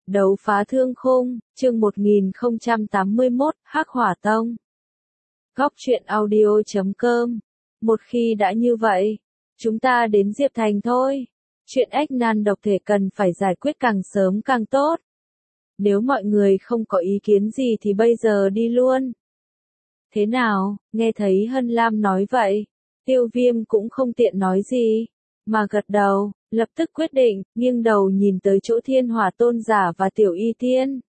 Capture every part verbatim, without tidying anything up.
Đấu phá thương khung, chương một nghìn không trăm tám mươi mốt, Hắc Hỏa Tông. Góc truyện audio chấm com. Một khi đã như vậy, chúng ta đến Diệp Thành thôi. Chuyện ách nan độc thể cần phải giải quyết càng sớm càng tốt. Nếu mọi người không có ý kiến gì thì bây giờ đi luôn. Thế nào, nghe thấy Hân Lam nói vậy, Tiêu Viêm cũng không tiện nói gì, mà gật đầu, lập tức quyết định, nghiêng đầu nhìn tới chỗ Thiên Hỏa Tôn giả và Tiểu Y Tiên.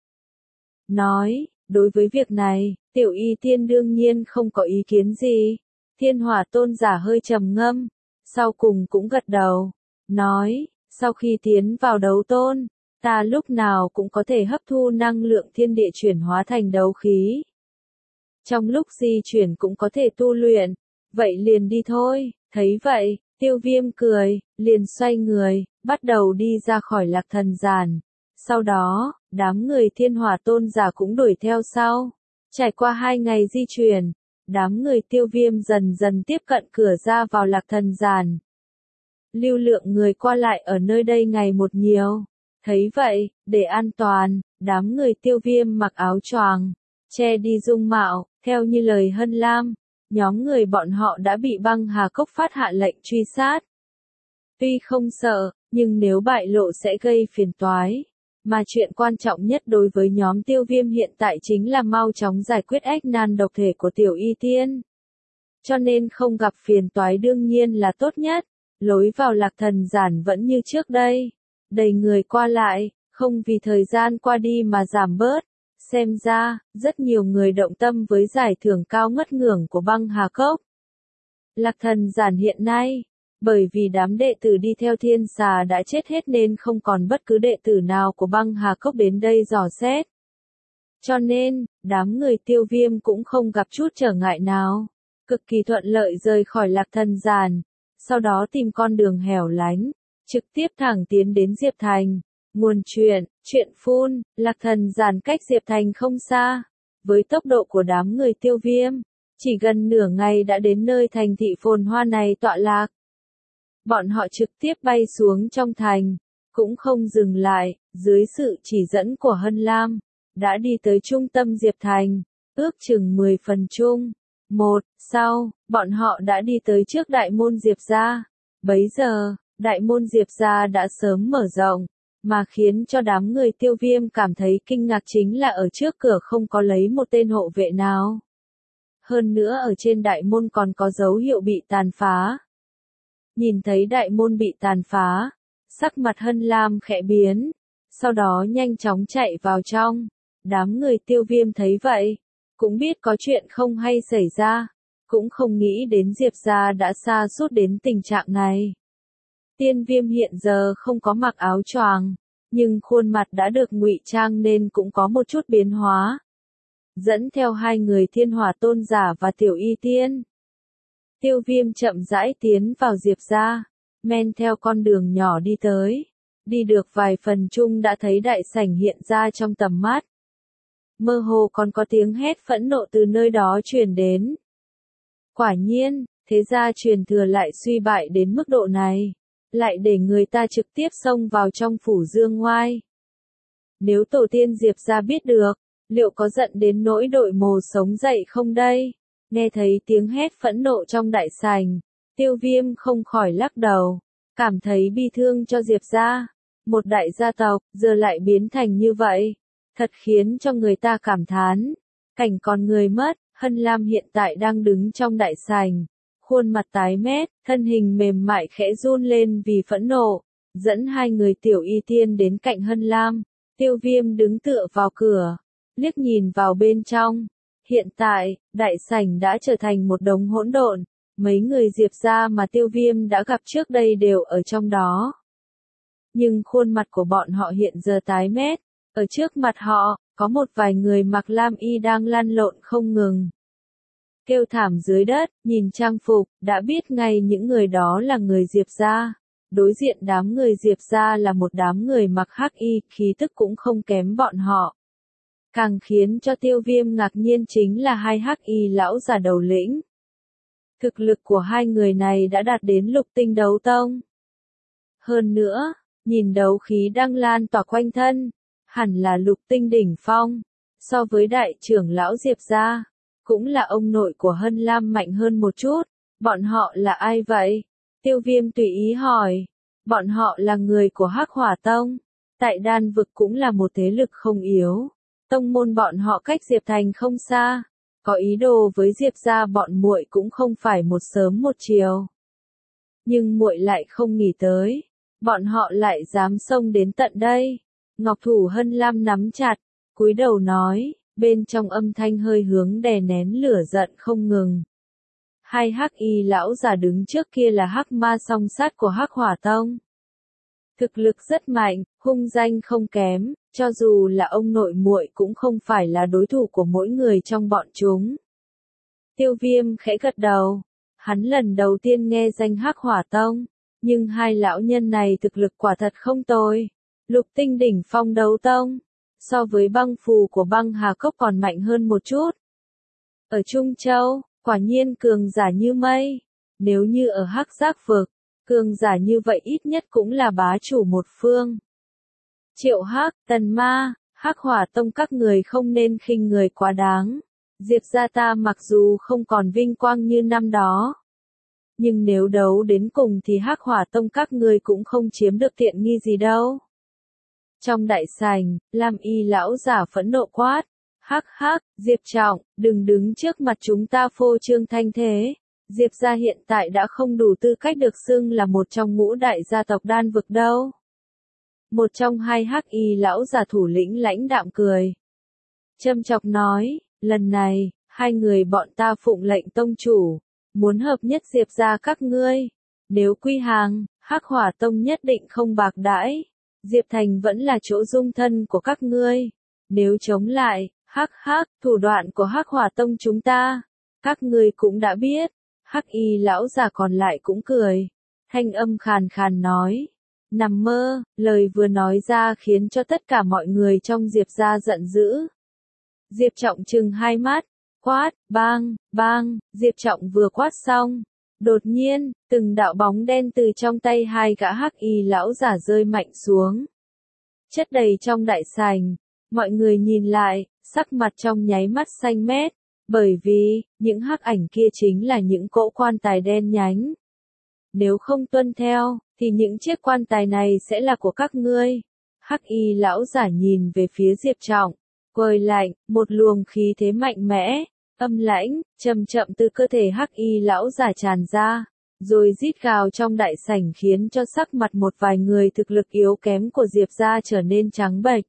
Nói, đối với việc này, Tiểu Y Tiên đương nhiên không có ý kiến gì. Thiên Hỏa Tôn giả hơi trầm ngâm, sau cùng cũng gật đầu, nói, sau khi tiến vào đấu tôn, ta lúc nào cũng có thể hấp thu năng lượng thiên địa chuyển hóa thành đấu khí. Trong lúc di chuyển cũng có thể tu luyện, vậy liền đi thôi. Thấy vậy, Tiêu Viêm cười, liền xoay người, bắt đầu đi ra khỏi Lạc Thần Giản. Sau đó, đám người Thiên Hỏa Tôn giả cũng đuổi theo sau. Trải qua hai ngày di chuyển, đám người Tiêu Viêm dần dần tiếp cận cửa ra vào Lạc Thần Giản. Lưu lượng người qua lại ở nơi đây ngày một nhiều. Thấy vậy, để an toàn, đám người Tiêu Viêm mặc áo choàng, che đi dung mạo, theo như lời Hân Lam. Nhóm người bọn họ đã bị Băng Hà Cốc phát hạ lệnh truy sát. Tuy không sợ, nhưng nếu bại lộ sẽ gây phiền toái. Mà chuyện quan trọng nhất đối với nhóm Tiêu Viêm hiện tại chính là mau chóng giải quyết ách nan độc thể của Tiểu Y Tiên. Cho nên không gặp phiền toái đương nhiên là tốt nhất. Lối vào Lạc Thần Giản vẫn như trước đây. Đầy người qua lại, không vì thời gian qua đi mà giảm bớt. Xem ra, rất nhiều người động tâm với giải thưởng cao ngất ngưởng của Băng Hà Cốc. Lạc Thần Giản hiện nay, bởi vì đám đệ tử đi theo Thiên Xà đã chết hết nên không còn bất cứ đệ tử nào của Băng Hà Cốc đến đây dò xét. Cho nên, đám người Tiêu Viêm cũng không gặp chút trở ngại nào, cực kỳ thuận lợi rời khỏi Lạc Thần Giản, sau đó tìm con đường hẻo lánh, trực tiếp thẳng tiến đến Diệp Thành. Nguồn chuyện, chuyện phun, Lạc Thần Giản cách Diệp Thành không xa. Với tốc độ của đám người Tiêu Viêm, chỉ gần nửa ngày đã đến nơi thành thị phồn hoa này tọa lạc. Bọn họ trực tiếp bay xuống trong thành, cũng không dừng lại, dưới sự chỉ dẫn của Hân Lam, đã đi tới trung tâm Diệp Thành, ước chừng mười phần chung. Một, sau, bọn họ đã đi tới trước đại môn Diệp gia. Bấy giờ, đại môn Diệp gia đã sớm mở rộng. Mà khiến cho đám người Tiêu Viêm cảm thấy kinh ngạc chính là ở trước cửa không có lấy một tên hộ vệ nào. Hơn nữa ở trên đại môn còn có dấu hiệu bị tàn phá. Nhìn thấy đại môn bị tàn phá, sắc mặt Hân Lam khẽ biến, sau đó nhanh chóng chạy vào trong. Đám người Tiêu Viêm thấy vậy, cũng biết có chuyện không hay xảy ra, cũng không nghĩ đến Diệp gia đã sa sút đến tình trạng này. Tiên Viêm hiện giờ không có mặc áo choàng, nhưng khuôn mặt đã được ngụy trang nên cũng có một chút biến hóa. Dẫn theo hai người Thiên Hỏa Tôn giả và Tiểu Y Tiên, Tiêu Viêm chậm rãi tiến vào Diệp gia, men theo con đường nhỏ đi tới. Đi được vài phần chung đã thấy đại sảnh hiện ra trong tầm mắt. Mơ hồ còn có tiếng hét phẫn nộ từ nơi đó truyền đến. Quả nhiên, thế gia truyền thừa lại suy bại đến mức độ này. Lại để người ta trực tiếp xông vào trong phủ Dương Ngoai. Nếu tổ tiên Diệp gia biết được, liệu có giận đến nỗi đội mồ sống dậy không đây? Nghe thấy tiếng hét phẫn nộ trong đại sảnh, Tiêu Viêm không khỏi lắc đầu, cảm thấy bi thương cho Diệp gia. Một đại gia tộc, giờ lại biến thành như vậy. Thật khiến cho người ta cảm thán. Cảnh còn người mất, Hân Lam hiện tại đang đứng trong đại sảnh. Khuôn mặt tái mét, thân hình mềm mại khẽ run lên vì phẫn nộ, dẫn hai người Tiểu Y Tiên đến cạnh Hân Lam. Tiêu Viêm đứng tựa vào cửa, liếc nhìn vào bên trong. Hiện tại, đại sảnh đã trở thành một đống hỗn độn, mấy người Diệp gia mà Tiêu Viêm đã gặp trước đây đều ở trong đó. Nhưng khuôn mặt của bọn họ hiện giờ tái mét, ở trước mặt họ, có một vài người mặc lam y đang lăn lộn không ngừng. Kêu thảm dưới đất, nhìn trang phục, đã biết ngay những người đó là người Diệp gia. Đối diện đám người Diệp gia là một đám người mặc hắc y, khí tức cũng không kém bọn họ. Càng khiến cho Tiêu Viêm ngạc nhiên chính là hai hắc y lão già đầu lĩnh. Thực lực của hai người này đã đạt đến lục tinh đấu tông. Hơn nữa, nhìn đấu khí đang lan tỏa quanh thân, hẳn là Lục Tinh đỉnh phong. So với đại trưởng lão Diệp gia, cũng là ông nội của Hân Lam mạnh hơn một chút. Bọn họ là ai vậy? Tiêu Viêm tùy ý hỏi. Bọn họ là người của Hắc Hỏa Tông. Tại đan vực cũng là một thế lực không yếu. Tông môn bọn họ cách Diệp Thành không xa. Có ý đồ với Diệp gia bọn muội cũng không phải một sớm một chiều. Nhưng muội lại không nghĩ tới. Bọn họ lại dám xông đến tận đây. Ngọc thủ Hân Lam nắm chặt, cúi đầu nói, bên trong âm thanh hơi hướng đè nén lửa giận không ngừng. Hai hắc y lão già đứng trước kia là hắc ma song sát của Hắc Hỏa Tông. Thực lực rất mạnh, hung danh không kém, cho dù là ông nội muội cũng không phải là đối thủ của mỗi người trong bọn chúng. Tiêu Viêm khẽ gật đầu, hắn lần đầu tiên nghe danh Hắc Hỏa Tông, nhưng hai lão nhân này thực lực quả thật không tồi. Lục Tinh đỉnh phong đấu tông, so với băng phù của băng hà cốc còn mạnh hơn một chút. Ở Trung Châu, quả nhiên cường giả như mây. Nếu như ở Hắc Giác vực, cường giả như vậy ít nhất cũng là bá chủ một phương. Triệu Hắc, Tần Ma, Hắc Hỏa Tông các người không nên khinh người quá đáng. Diệp gia ta mặc dù không còn vinh quang như năm đó, nhưng nếu đấu đến cùng thì Hắc Hỏa Tông các người cũng không chiếm được tiện nghi gì đâu. Trong đại sảnh, Lam Y lão giả phẫn nộ quát, hắc hắc, Diệp Trọng, đừng đứng trước mặt chúng ta phô trương thanh thế. Diệp gia hiện tại đã không đủ tư cách được xưng là một trong ngũ đại gia tộc đan vực đâu. Một trong hai hắc y lão giả thủ lĩnh lãnh đạm cười. Châm chọc nói, lần này, hai người bọn ta phụng lệnh tông chủ, muốn hợp nhất Diệp gia các ngươi. Nếu quy hàng, Hắc Hỏa Tông nhất định không bạc đãi. Diệp Thành vẫn là chỗ dung thân của các ngươi. Nếu chống lại, hắc hắc, thủ đoạn của Hắc Hỏa Tông chúng ta, các ngươi cũng đã biết. Hắc y lão già còn lại cũng cười. Thanh âm khàn khàn nói. Nằm mơ, lời vừa nói ra khiến cho tất cả mọi người trong Diệp gia giận dữ. Diệp Trọng trừng hai mắt, quát, bang, bang, Diệp Trọng vừa quát xong. Đột nhiên, từng đạo bóng đen từ trong tay hai gã hắc y lão giả rơi mạnh xuống. Chất đầy trong đại sảnh, mọi người nhìn lại, sắc mặt trong nháy mắt xanh mét, bởi vì, những hắc ảnh kia chính là những cỗ quan tài đen nhánh. Nếu không tuân theo, thì những chiếc quan tài này sẽ là của các ngươi. Hắc y lão giả nhìn về phía Diệp Trọng, quời lạnh, một luồng khí thế mạnh mẽ, âm lãnh, chậm chậm từ cơ thể hắc y lão giả tràn ra, rồi rít gào trong đại sảnh khiến cho sắc mặt một vài người thực lực yếu kém của Diệp gia trở nên trắng bệch.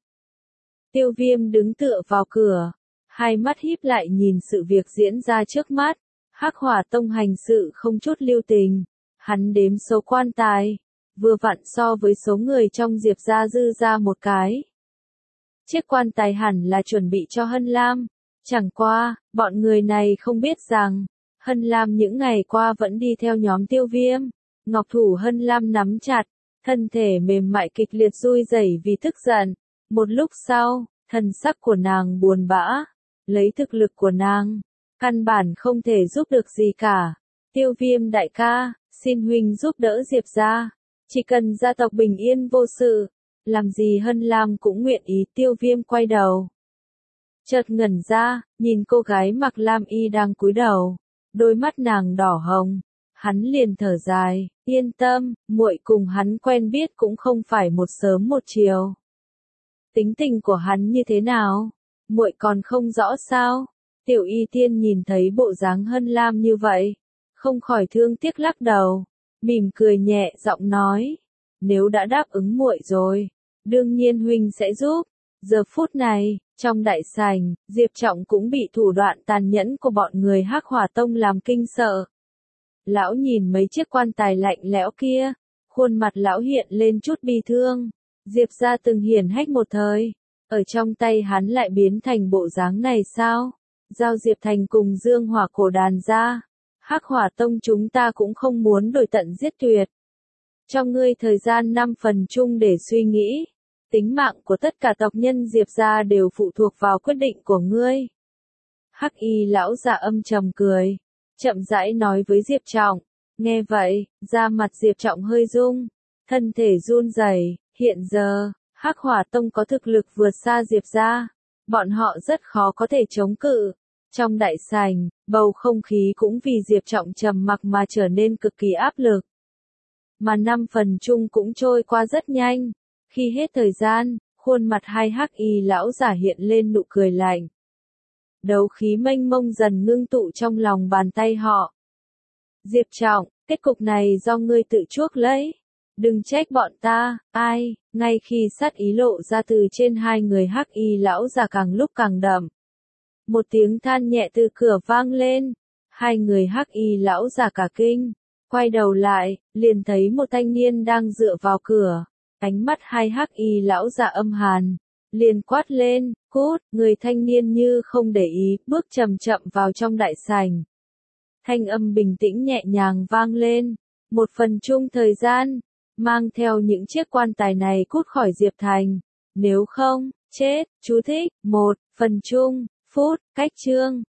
Tiêu Viêm đứng tựa vào cửa, hai mắt híp lại nhìn sự việc diễn ra trước mắt. Hắc Hỏa Tông hành sự không chút lưu tình, hắn đếm số quan tài, vừa vặn so với số người trong Diệp gia dư ra một cái. Chiếc quan tài hẳn là chuẩn bị cho Hân Lam. Chẳng qua, bọn người này không biết rằng, Hân Lam những ngày qua vẫn đi theo nhóm Tiêu Viêm. Ngọc thủ Hân Lam nắm chặt, thân thể mềm mại kịch liệt run rẩy vì tức giận. Một lúc sau, thần sắc của nàng buồn bã, lấy thực lực của nàng, căn bản không thể giúp được gì cả. Tiêu Viêm đại ca, xin huynh giúp đỡ Diệp gia, chỉ cần gia tộc bình yên vô sự, làm gì Hân Lam cũng nguyện ý. Tiêu Viêm quay đầu, chợt ngẩn ra, nhìn cô gái mặc lam y đang cúi đầu, đôi mắt nàng đỏ hồng, hắn liền thở dài, yên tâm, muội cùng hắn quen biết cũng không phải một sớm một chiều. Tính tình của hắn như thế nào, muội còn không rõ sao? Tiểu Y Tiên nhìn thấy bộ dáng Hân Lam như vậy, không khỏi thương tiếc lắc đầu, mỉm cười nhẹ giọng nói, nếu đã đáp ứng muội rồi, đương nhiên huynh sẽ giúp. Giờ phút này, trong đại sảnh, Diệp Trọng cũng bị thủ đoạn tàn nhẫn của bọn người Hắc Hỏa Tông làm kinh sợ. Lão nhìn mấy chiếc quan tài lạnh lẽo kia, khuôn mặt lão hiện lên chút bi thương. Diệp gia từng hiển hách một thời, ở trong tay hắn lại biến thành bộ dáng này sao? Giao Diệp Thành cùng Dương Hỏa cổ đàn ra, Hắc Hỏa Tông chúng ta cũng không muốn đổi tận giết tuyệt. Cho ngươi thời gian năm phần chung để suy nghĩ. Tính mạng của tất cả tộc nhân Diệp gia đều phụ thuộc vào quyết định của ngươi. Hắc y lão già âm trầm cười, chậm rãi nói với Diệp Trọng. Nghe vậy, da mặt Diệp Trọng hơi rung, thân thể run rẩy. Hiện giờ, Hắc Hỏa Tông có thực lực vượt xa Diệp gia, bọn họ rất khó có thể chống cự. Trong đại sảnh, bầu không khí cũng vì Diệp Trọng trầm mặc mà trở nên cực kỳ áp lực. Mà năm phần chung cũng trôi qua rất nhanh. Khi hết thời gian, khuôn mặt hai hắc y lão giả hiện lên nụ cười lạnh. Đấu khí mênh mông dần ngưng tụ trong lòng bàn tay họ. Diệp Trọng, kết cục này do ngươi tự chuốc lấy. Đừng trách bọn ta, ai, ngay khi sát ý lộ ra từ trên hai người hắc y lão già càng lúc càng đậm. Một tiếng than nhẹ từ cửa vang lên, hai người hắc y lão già cả kinh, quay đầu lại, liền thấy một thanh niên đang dựa vào cửa, ánh mắt hai hắc y lão già âm hàn, liền quát lên, cút, người thanh niên như không để ý, bước chậm chậm vào trong đại sảnh. Thanh âm bình tĩnh nhẹ nhàng vang lên, một phần chung thời gian, mang theo những chiếc quan tài này cút khỏi Diệp Thành, nếu không, chết, chú thích, một, phần chung, phút, cách chương.